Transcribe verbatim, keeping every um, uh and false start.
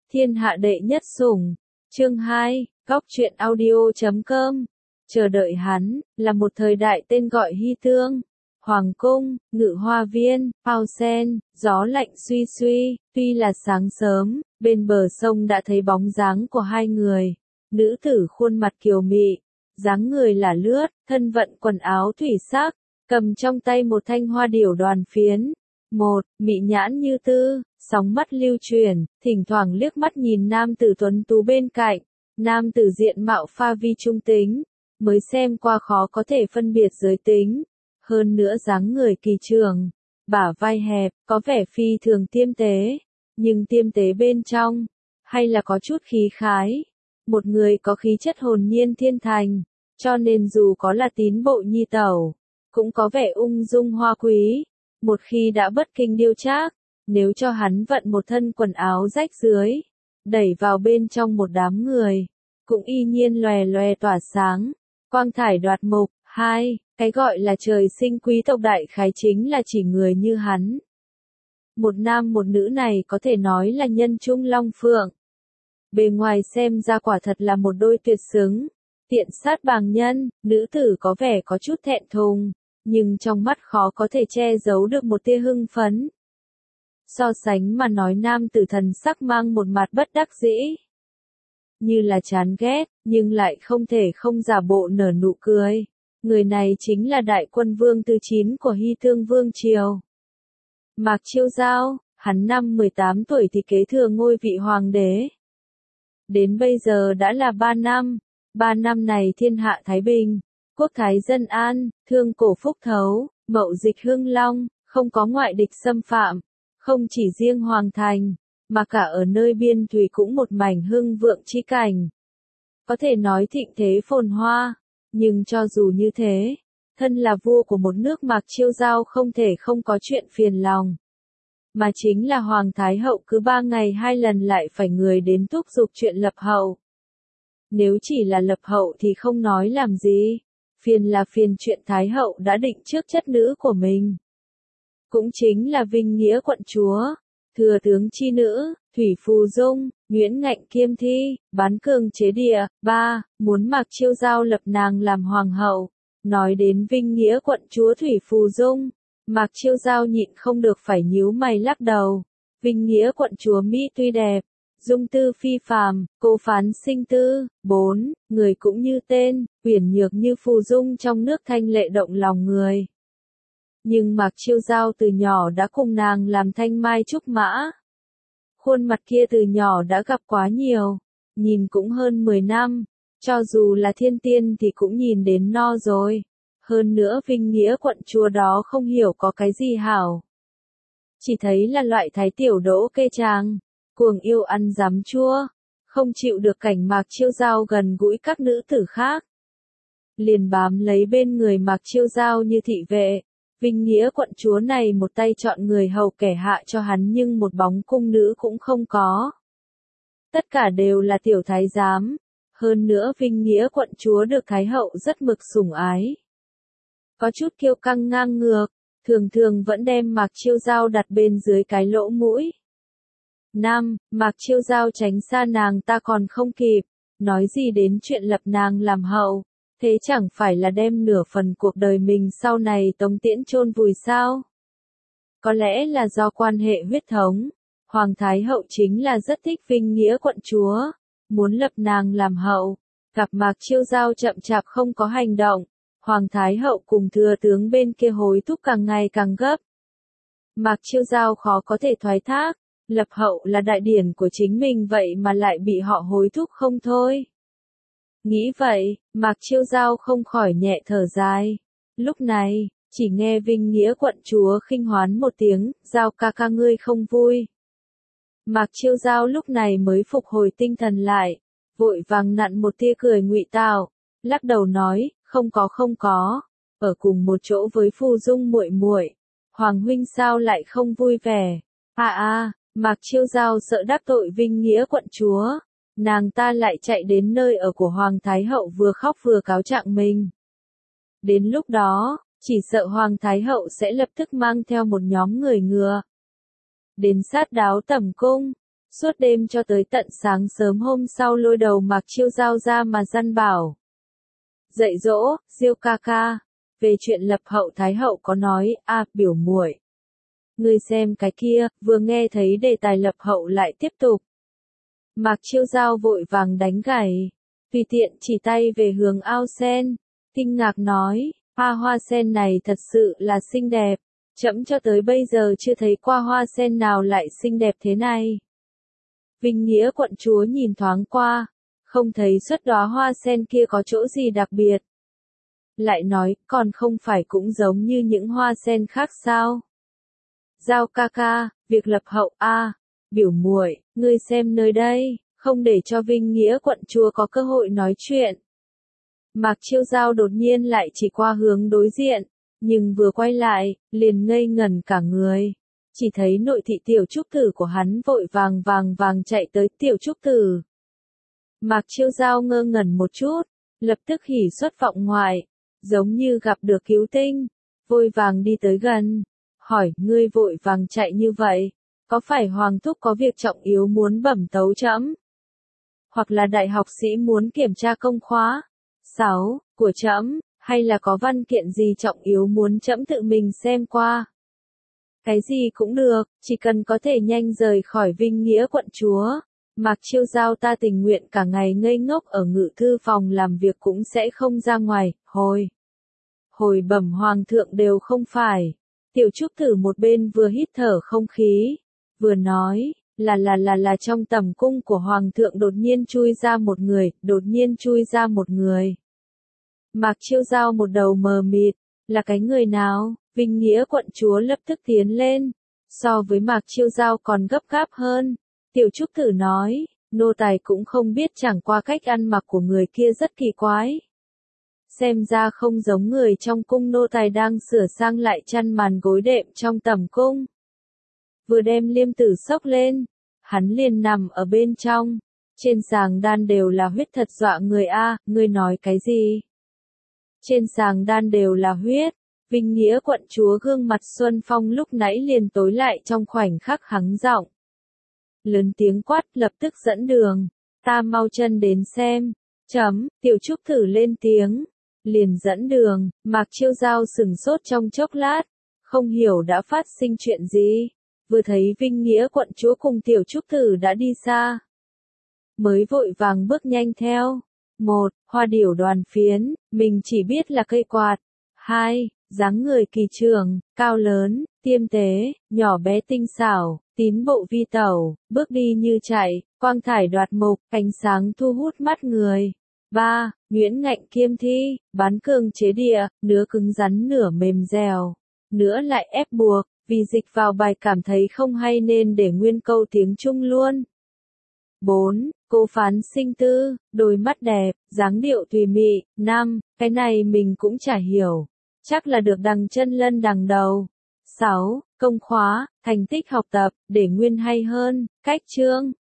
Thiên hạ đệ nhất sủng. Chương hai, góc truyện audio chấm com. Chờ đợi hắn, là một thời đại tên gọi Hy Tương. Hoàng cung, ngự hoa viên, phao sen, gió lạnh suy suy, tuy là sáng sớm, bên bờ sông đã thấy bóng dáng của hai người. Nữ tử khuôn mặt kiều mị, dáng người là lướt, thân vận quần áo thủy sắc, cầm trong tay một thanh hoa điểu đoàn phiến. Một, mị nhãn như tư, sóng mắt lưu truyền, thỉnh thoảng liếc mắt nhìn nam tử tuấn tú bên cạnh. Nam tử diện mạo pha vi trung tính, mới xem qua khó có thể phân biệt giới tính. Hơn nữa dáng người kỳ trường, bả vai hẹp, có vẻ phi thường tiêm tế, nhưng tiêm tế bên trong, hay là có chút khí khái. Một người có khí chất hồn nhiên thiên thành, cho nên dù có là tín bộ nhi tẩu, cũng có vẻ ung dung hoa quý. Một khi đã bất kinh điêu trác, nếu cho hắn vận một thân quần áo rách dưới, đẩy vào bên trong một đám người, cũng y nhiên lòe lòe tỏa sáng, quang thải đoạt mục. Hai, cái gọi là trời sinh quý tộc đại khái chính là chỉ người như hắn. Một nam một nữ này có thể nói là nhân trung long phượng. Bề ngoài xem ra quả thật là một đôi tuyệt xứng. Tiện sát bàng nhân, nữ tử có vẻ có chút thẹn thùng, nhưng trong mắt khó có thể che giấu được một tia hưng phấn. So sánh mà nói nam tử thần sắc mang một mặt bất đắc dĩ. Như là chán ghét, nhưng lại không thể không giả bộ nở nụ cười. Người này chính là đại quân vương thứ chín của Hy Tương Vương Triều. Mạc Chiêu Giao, hắn năm mười tám tuổi thì kế thừa ngôi vị hoàng đế. Đến bây giờ đã là ba năm, ba năm này thiên hạ thái bình, quốc thái dân an, thương cổ phúc thấu, mậu dịch hưng long, không có ngoại địch xâm phạm, không chỉ riêng hoàng thành, mà cả ở nơi biên thủy cũng một mảnh hưng vượng chi cảnh. Có thể nói thịnh thế phồn hoa. Nhưng cho dù như thế, thân là vua của một nước Mạc Chiêu Giao không thể không có chuyện phiền lòng. Mà chính là Hoàng Thái Hậu cứ ba ngày hai lần lại phải người đến thúc giục chuyện lập hậu. Nếu chỉ là lập hậu thì không nói làm gì, phiền là phiền chuyện Thái Hậu đã định trước chất nữ của mình. Cũng chính là Vinh Nghĩa quận chúa, thừa tướng chi nữ, Thủy Phù Dung, Nguyễn Ngạnh Kiêm Thi, bán cường chế địa. Ba, muốn Mạc Chiêu Giao lập nàng làm hoàng hậu. Nói đến Vinh Nghĩa quận chúa Thủy Phù Dung, Mạc Chiêu Giao nhịn không được phải nhíu mày lắc đầu. Vinh Nghĩa quận chúa Mỹ tuy đẹp, dung tư phi phàm, cô phán sinh tư. Bốn, người cũng như tên, uyển nhược như Phù Dung trong nước thanh lệ động lòng người. Nhưng Mạc Chiêu Giao từ nhỏ đã cùng nàng làm thanh mai trúc mã. Khuôn mặt kia từ nhỏ đã gặp quá nhiều, nhìn cũng hơn mười năm, cho dù là thiên tiên thì cũng nhìn đến no rồi. Hơn nữa Vinh Nghĩa quận chúa đó không hiểu có cái gì hảo. Chỉ thấy là loại thái tiểu đỗ kê tràng, cuồng yêu ăn giấm chua, không chịu được cảnh Mạc Chiêu Giao gần gũi các nữ tử khác. Liền bám lấy bên người Mạc Chiêu Giao như thị vệ. Vinh Nghĩa quận chúa này một tay chọn người hầu kẻ hạ cho hắn nhưng một bóng cung nữ cũng không có. Tất cả đều là tiểu thái giám. Hơn nữa Vinh Nghĩa quận chúa được Thái Hậu rất mực sủng ái. Có chút kiêu căng ngang ngược, thường thường vẫn đem Mạc Chiêu Giao đặt bên dưới cái lỗ mũi. Năm, Mạc Chiêu Giao tránh xa nàng ta còn không kịp, nói gì đến chuyện lập nàng làm hậu. Thế chẳng phải là đem nửa phần cuộc đời mình sau này tống tiễn chôn vùi sao? Có lẽ là do quan hệ huyết thống, Hoàng Thái Hậu chính là rất thích Vinh Nghĩa quận chúa, muốn lập nàng làm hậu. Gặp Mạc Chiêu Giao chậm chạp không có hành động, Hoàng Thái Hậu cùng thừa tướng bên kia hối thúc càng ngày càng gấp. Mạc Chiêu Giao khó có thể thoái thác, lập hậu là đại điển của chính mình vậy mà lại bị họ hối thúc không thôi. Nghĩ vậy, Mạc Chiêu Giao không khỏi nhẹ thở dài. Lúc này, chỉ nghe Vinh Nghĩa quận chúa khinh hoán một tiếng, Giao ca ca ngươi không vui. Mạc Chiêu Giao lúc này mới phục hồi tinh thần lại, vội vàng nặn một tia cười ngụy tạo, lắc đầu nói, không có không có, ở cùng một chỗ với Phù Dung muội muội, Hoàng huynh sao lại không vui vẻ? À à, Mạc Chiêu Giao sợ đắc tội Vinh Nghĩa quận chúa. Nàng ta lại chạy đến nơi ở của Hoàng Thái Hậu vừa khóc vừa cáo trạng mình. Đến lúc đó, chỉ sợ Hoàng Thái Hậu sẽ lập tức mang theo một nhóm người ngựa. Đến sát đáo tẩm cung, Suốt đêm cho tới tận sáng sớm hôm sau lôi đầu Mạc Chiêu Giao ra mà dăn bảo. Dạy dỗ, Diêu ca ca, về chuyện lập hậu thái hậu có nói, a biểu muội, ngươi xem cái kia, vừa nghe thấy đề tài lập hậu lại tiếp tục. Mạc Chiêu Giao vội vàng đánh gãy, tùy tiện chỉ tay về hướng ao sen, kinh ngạc nói, hoa hoa sen này thật sự là xinh đẹp, trẫm cho tới bây giờ chưa thấy qua hoa sen nào lại xinh đẹp thế này. Vinh Nghĩa quận chúa nhìn thoáng qua, không thấy xuất đóa hoa sen kia có chỗ gì đặc biệt. Lại nói, còn không phải cũng giống như những hoa sen khác sao? Giao ca ca, việc lập hậu a, biểu muội, ngươi xem nơi đây, không để cho Vinh Nghĩa quận chúa có cơ hội nói chuyện. Mạc Chiêu Giao đột nhiên lại chỉ qua hướng đối diện, nhưng vừa quay lại, liền ngây ngẩn cả người. Chỉ thấy nội thị tiểu trúc tử của hắn vội vàng vàng vàng chạy tới tiểu trúc tử. Mạc Chiêu Giao ngơ ngẩn một chút, lập tức hỉ xuất vọng ngoại, giống như gặp được cứu tinh, vội vàng đi tới gần, hỏi, ngươi vội vàng chạy như vậy, có phải hoàng thúc có việc trọng yếu muốn bẩm tấu trẫm? Hoặc là đại học sĩ muốn kiểm tra công khóa sáu của trẫm, hay là có văn kiện gì trọng yếu muốn trẫm tự mình xem qua? Cái gì cũng được, chỉ cần có thể nhanh rời khỏi Vinh Nghĩa quận chúa. Mạc Chiêu Giao ta tình nguyện cả ngày ngây ngốc ở ngự thư phòng làm việc cũng sẽ không ra ngoài, hồi. Hồi bẩm hoàng thượng đều không phải. Tiểu trúc tử một bên vừa hít thở không khí, vừa nói, là là là là trong tầm cung của hoàng thượng đột nhiên chui ra một người, đột nhiên chui ra một người. Mạc Chiêu Giao một đầu mờ mịt, là cái người nào? Vinh Nghĩa quận chúa lập tức tiến lên, so với Mạc Chiêu Giao còn gấp gáp hơn. Tiểu trúc tử nói, nô tài cũng không biết, chẳng qua cách ăn mặc của người kia rất kỳ quái. Xem ra không giống người trong cung, nô tài đang sửa sang lại chăn màn gối đệm trong tầm cung. Vừa đem liêm tử xốc lên, hắn liền nằm ở bên trong, trên giường đan đều là huyết, thật dọa người a, ngươi nói cái gì? Trên giường đan đều là huyết. Vinh Nghĩa quận chúa gương mặt Xuân Phong lúc nãy liền tối lại trong khoảnh khắc hắng giọng. Lớn tiếng quát, lập tức dẫn đường, ta mau chân đến xem. Chấm, tiểu trúc tử lên tiếng, liền dẫn đường. Mạc Chiêu Giao sừng sốt trong chốc lát, không hiểu đã phát sinh chuyện gì, vừa thấy Vinh Nghĩa quận chúa cùng tiểu trúc tử đã đi xa, mới vội vàng bước nhanh theo. Một, hoa điểu đoàn phiến, mình chỉ biết là cây quạt. Hai, dáng người kỳ trường, cao lớn, tiêm tế, nhỏ bé tinh xảo, tín bộ vi tẩu, bước đi như chạy, quang thải đoạt mục, ánh sáng thu hút mắt người. Ba, nhuyễn ngạnh kiêm thi, bán cường chế địa, nửa cứng rắn nửa mềm dẻo, nữa lại ép buộc, vì dịch vào bài cảm thấy không hay nên để nguyên câu tiếng Trung luôn. Bốn, cô phán sinh tư, đôi mắt đẹp, dáng điệu tùy mị. Năm, cái này mình cũng chả hiểu, chắc là được đằng chân lân đằng đầu. Sáu, công khóa, thành tích học tập, để nguyên hay hơn, cách chương,